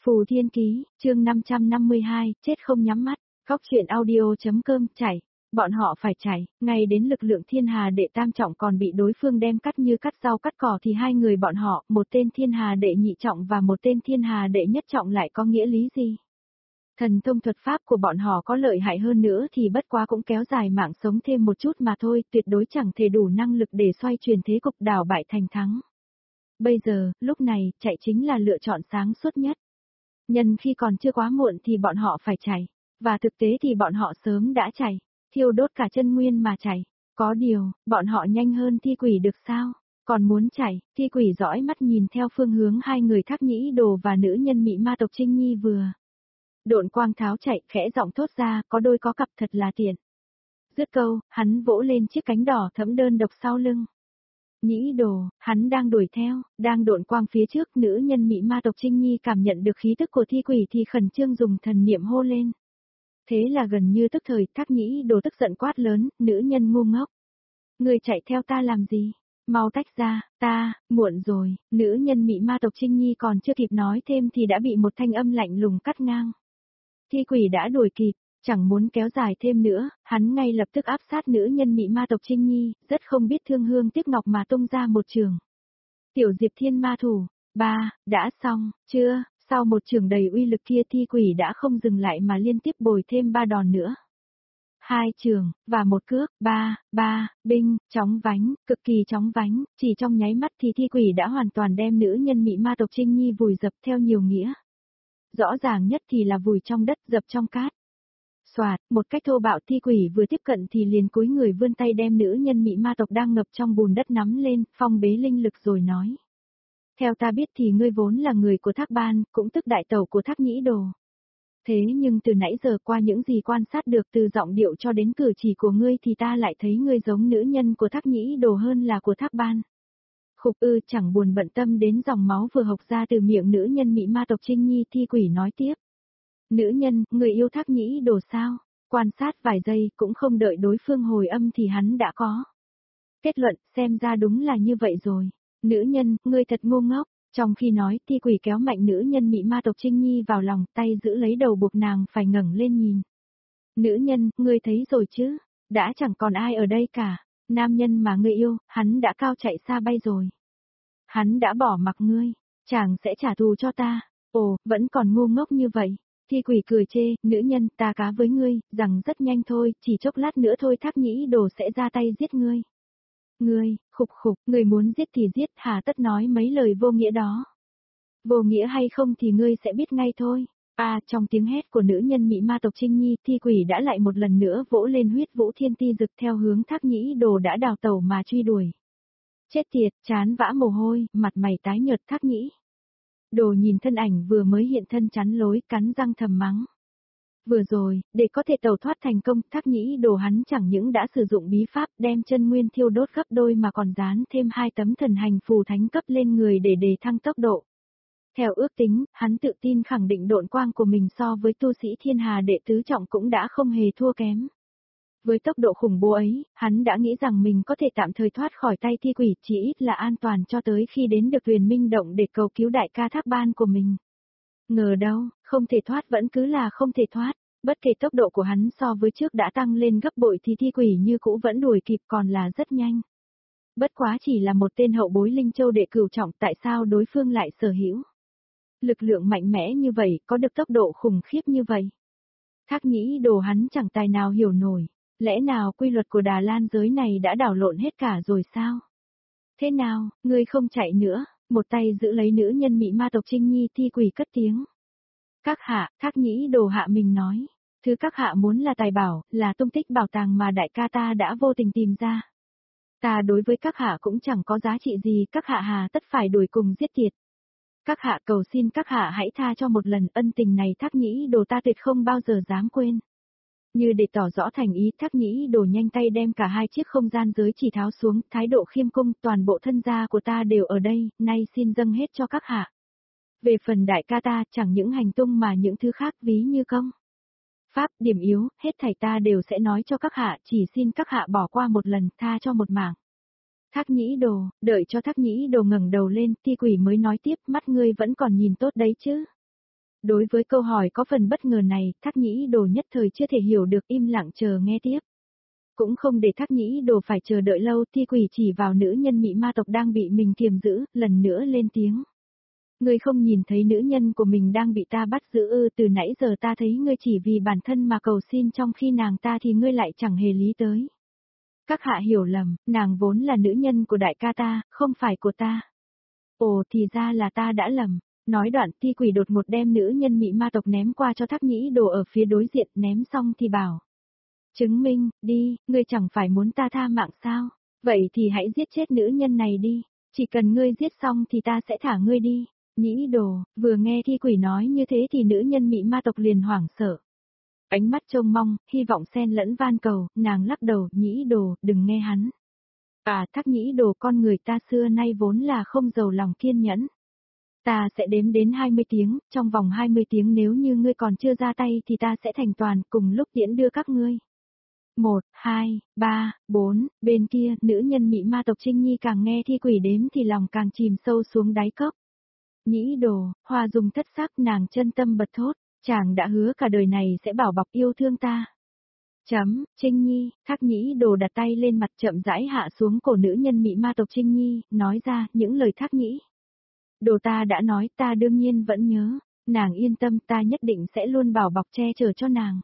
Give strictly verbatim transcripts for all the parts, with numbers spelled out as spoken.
Phù Thiên Ký, chương năm trăm năm mươi hai, chết không nhắm mắt, góc truyện audio.com, chảy. Bọn họ phải chảy, ngay đến lực lượng thiên hà đệ tam trọng còn bị đối phương đem cắt như cắt rau cắt cỏ thì hai người bọn họ, một tên thiên hà đệ nhị trọng và một tên thiên hà đệ nhất trọng lại có nghĩa lý gì? Thần thông thuật pháp của bọn họ có lợi hại hơn nữa thì bất quá cũng kéo dài mạng sống thêm một chút mà thôi, tuyệt đối chẳng thể đủ năng lực để xoay chuyển thế cục đảo bại thành thắng. Bây giờ, lúc này, chạy chính là lựa chọn sáng suốt nhất. Nhân khi còn chưa quá muộn thì bọn họ phải chạy, và thực tế thì bọn họ sớm đã chạy, thiêu đốt cả chân nguyên mà chạy. Có điều, bọn họ nhanh hơn thi quỷ được sao? Còn muốn chạy, thi quỷ dõi mắt nhìn theo phương hướng hai người Thác Nhĩ Đồ và nữ nhân mị ma tộc Trinh Nhi vừa. Độn quang tháo chạy, khẽ giọng thốt ra, có đôi có cặp thật là tiện. Dứt câu, hắn vỗ lên chiếc cánh đỏ thẫm đơn độc sau lưng. Nhĩ Đồ, hắn đang đuổi theo, đang độn quang phía trước, nữ nhân mị ma tộc Trinh Nhi cảm nhận được khí tức của thi quỷ thì khẩn trương dùng thần niệm hô lên. Thế là gần như tức thời, Thác Nhĩ Đồ tức giận quát lớn, nữ nhân ngu ngốc. Người chạy theo ta làm gì? Mau tách ra, ta, muộn rồi, nữ nhân mị ma tộc Trinh Nhi còn chưa kịp nói thêm thì đã bị một thanh âm lạnh lùng cắt ngang. Thi quỷ đã đuổi kịp, chẳng muốn kéo dài thêm nữa, hắn ngay lập tức áp sát nữ nhân mị ma tộc Trinh Nhi, rất không biết thương hương tiếc ngọc mà tung ra một trường. Tiểu Diệp Thiên Ma Thủ, ba, đã xong, chưa, sau một trường đầy uy lực kia thi quỷ đã không dừng lại mà liên tiếp bồi thêm ba đòn nữa. Hai trường, và một cước, ba, ba, binh, chóng vánh, cực kỳ chóng vánh, chỉ trong nháy mắt thì thi quỷ đã hoàn toàn đem nữ nhân mị ma tộc Trinh Nhi vùi dập theo nhiều nghĩa. Rõ ràng nhất thì là vùi trong đất, dập trong cát. Soạt, một cách thô bạo thi quỷ vừa tiếp cận thì liền cúi người vươn tay đem nữ nhân mị ma tộc đang ngập trong bùn đất nắm lên, phong bế linh lực rồi nói. Theo ta biết thì ngươi vốn là người của Thác Ban, cũng tức đại tẩu của Thác Nhĩ Đồ. Thế nhưng từ nãy giờ qua những gì quan sát được từ giọng điệu cho đến cử chỉ của ngươi thì ta lại thấy ngươi giống nữ nhân của Thác Nhĩ Đồ hơn là của Thác Ban. Khục ư chẳng buồn bận tâm đến dòng máu vừa hộc ra từ miệng nữ nhân mị ma tộc Trinh Nhi, thi quỷ nói tiếp. Nữ nhân, người yêu Thác Nhĩ Đồ sao? Quan sát vài giây cũng không đợi đối phương hồi âm thì hắn đã có. Kết luận, xem ra đúng là như vậy rồi. Nữ nhân, ngươi thật ngu ngốc. Trong khi nói, thi quỷ kéo mạnh nữ nhân mị ma tộc Trinh Nhi vào lòng, tay giữ lấy đầu buộc nàng phải ngẩng lên nhìn. Nữ nhân, ngươi thấy rồi chứ? Đã chẳng còn ai ở đây cả. Nam nhân mà ngươi yêu, hắn đã cao chạy xa bay rồi. Hắn đã bỏ mặc ngươi, chàng sẽ trả thù cho ta. Ồ, vẫn còn ngu ngốc như vậy. Thi quỷ cười chê, nữ nhân, ta cá với ngươi, rằng rất nhanh thôi, chỉ chốc lát nữa thôi Thác Nhĩ Đồ sẽ ra tay giết ngươi. Ngươi, khục khục, ngươi muốn giết thì giết, hà tất nói mấy lời vô nghĩa đó. Vô nghĩa hay không thì ngươi sẽ biết ngay thôi. À, trong tiếng hét của nữ nhân mị ma tộc Trinh Nhi, thi quỷ đã lại một lần nữa vỗ lên huyết vũ thiên ti dực theo hướng Thác Nhĩ Đồ đã đào tẩu mà truy đuổi. Chết tiệt, chán vã mồ hôi, mặt mày tái nhợt Thác Nhĩ Đồ nhìn thân ảnh vừa mới hiện thân chắn lối, cắn răng thầm mắng. Vừa rồi, để có thể tẩu thoát thành công, Thác Nhĩ Đồ hắn chẳng những đã sử dụng bí pháp đem chân nguyên thiêu đốt gấp đôi mà còn dán thêm hai tấm thần hành phù thánh cấp lên người để đề thăng tốc độ. Theo ước tính, hắn tự tin khẳng định độn quang của mình so với tu sĩ thiên hà đệ tứ trọng cũng đã không hề thua kém. Với tốc độ khủng bố ấy, hắn đã nghĩ rằng mình có thể tạm thời thoát khỏi tay thi quỷ, chỉ ít là an toàn cho tới khi đến được Huyền Minh Động để cầu cứu đại ca Thác Ban của mình. Ngờ đâu, không thể thoát vẫn cứ là không thể thoát, bất kể tốc độ của hắn so với trước đã tăng lên gấp bội thì thi quỷ như cũ vẫn đuổi kịp còn là rất nhanh. Bất quá chỉ là một tên hậu bối linh châu đệ cửu trọng, tại sao đối phương lại sở hữu lực lượng mạnh mẽ như vậy, có được tốc độ khủng khiếp như vậy? Thác Nhĩ Đồ hắn chẳng tài nào hiểu nổi. Lẽ nào quy luật của Đà Lan giới này đã đảo lộn hết cả rồi sao? Thế nào, ngươi không chạy nữa, một tay giữ lấy nữ nhân mị ma tộc Trinh Nhi, thi quỷ cất tiếng. Các hạ, Thác Nhĩ Đồ hạ mình nói, thứ các hạ muốn là tài bảo, là tung tích bảo tàng mà đại ca ta đã vô tình tìm ra. Ta đối với các hạ cũng chẳng có giá trị gì, các hạ hà tất phải đuổi cùng giết tiệt. Các hạ cầu xin các hạ hãy tha cho một lần, ân tình này Thác Nhĩ Đồ ta tuyệt không bao giờ dám quên. Như để tỏ rõ thành ý, Thác Nhĩ Đồ nhanh tay đem cả hai chiếc không gian giới chỉ tháo xuống, thái độ khiêm cung, toàn bộ thân gia của ta đều ở đây, nay xin dâng hết cho các hạ. Về phần đại ca ta, chẳng những hành tung mà những thứ khác ví như công pháp, điểm yếu, hết thảy ta đều sẽ nói cho các hạ, chỉ xin các hạ bỏ qua một lần, tha cho một mạng. Thác Nhĩ Đồ, đợi cho Thác Nhĩ Đồ ngẩng đầu lên, thi quỷ mới nói tiếp, mắt ngươi vẫn còn nhìn tốt đấy chứ. Đối với câu hỏi có phần bất ngờ này, Thác Nhĩ Đồ nhất thời chưa thể hiểu được, im lặng chờ nghe tiếp. Cũng không để Thác Nhĩ Đồ phải chờ đợi lâu, Thi Quỷ chỉ vào nữ nhân mị ma tộc đang bị mình kiềm giữ, lần nữa lên tiếng. Ngươi không nhìn thấy nữ nhân của mình đang bị ta bắt giữ ư? Từ nãy giờ ta thấy ngươi chỉ vì bản thân mà cầu xin, trong khi nàng ta thì ngươi lại chẳng hề lý tới. Các hạ hiểu lầm, nàng vốn là nữ nhân của đại ca ta, không phải của ta. Ồ, thì ra là ta đã lầm. Nói đoạn, Thi Quỷ đột ngột đem nữ nhân mị ma tộc ném qua cho Thác Nhĩ Đồ ở phía đối diện, ném xong thì bảo. Chứng minh, đi, ngươi chẳng phải muốn ta tha mạng sao? Vậy thì hãy giết chết nữ nhân này đi. Chỉ cần ngươi giết xong thì ta sẽ thả ngươi đi. Nhĩ Đồ, vừa nghe Thi Quỷ nói như thế thì nữ nhân mị ma tộc liền hoảng sợ. Ánh mắt trông mong, hy vọng xen lẫn van cầu, nàng lắc đầu, Nhĩ Đồ, đừng nghe hắn. À, Thác Nhĩ Đồ, con người ta xưa nay vốn là không giàu lòng kiên nhẫn. Ta sẽ đếm đến hai mươi tiếng, trong vòng hai mươi tiếng nếu như ngươi còn chưa ra tay thì ta sẽ thành toàn, cùng lúc tiễn đưa các ngươi. Một, hai, ba, bốn, bên kia, nữ nhân mị ma tộc Trinh Nhi càng nghe Thi Quỷ đếm thì lòng càng chìm sâu xuống đáy cốc. Nhĩ Đồ, Hoa Dung thất sắc, nàng chân tâm bật thốt, chàng đã hứa cả đời này sẽ bảo bọc yêu thương ta. Chấm, Trinh Nhi, Thác Nhĩ Đồ đặt tay lên mặt chậm rãi hạ xuống cổ nữ nhân mị ma tộc Trinh Nhi, nói ra những lời Thác Nhĩ Đồ ta đã nói, ta đương nhiên vẫn nhớ, nàng yên tâm, ta nhất định sẽ luôn bảo bọc che chở cho nàng.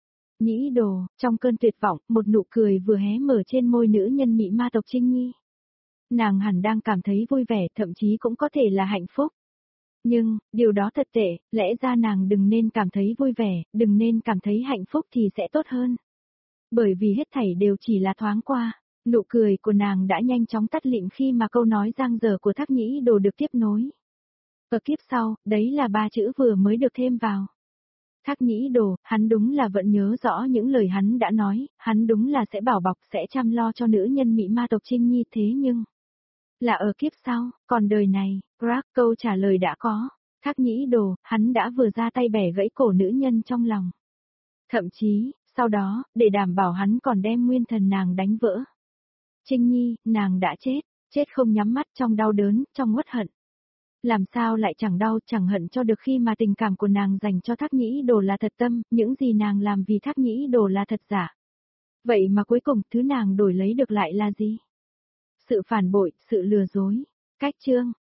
Nhĩ Đồ, trong cơn tuyệt vọng, một nụ cười vừa hé mở trên môi nữ nhân mị ma tộc Trinh Nhi. Nàng hẳn đang cảm thấy vui vẻ, thậm chí cũng có thể là hạnh phúc. Nhưng, điều đó thật tệ, lẽ ra nàng đừng nên cảm thấy vui vẻ, đừng nên cảm thấy hạnh phúc thì sẽ tốt hơn. Bởi vì hết thảy đều chỉ là thoáng qua, nụ cười của nàng đã nhanh chóng tắt lịm khi mà câu nói giang dở của Thác Nhĩ Đồ được tiếp nối. Ở kiếp sau, đấy là ba chữ vừa mới được thêm vào. Thác Nhĩ Đồ, hắn đúng là vẫn nhớ rõ những lời hắn đã nói, hắn đúng là sẽ bảo bọc, sẽ chăm lo cho nữ nhân mị ma tộc Trinh Nhi, thế nhưng... Là ở kiếp sau, còn đời này, Crack, câu trả lời đã có. Thác Nhĩ Đồ, hắn đã vừa ra tay bẻ gãy cổ nữ nhân trong lòng. Thậm chí, sau đó, để đảm bảo hắn còn đem nguyên thần nàng đánh vỡ. Trinh Nhi, nàng đã chết, chết không nhắm mắt, trong đau đớn, trong uất hận. Làm sao lại chẳng đau, chẳng hận cho được khi mà tình cảm của nàng dành cho Thác Nhĩ Đồ là thật tâm, những gì nàng làm vì Thác Nhĩ Đồ là thật giả. Vậy mà cuối cùng, thứ nàng đổi lấy được lại là gì? Sự phản bội, sự lừa dối. Cách chương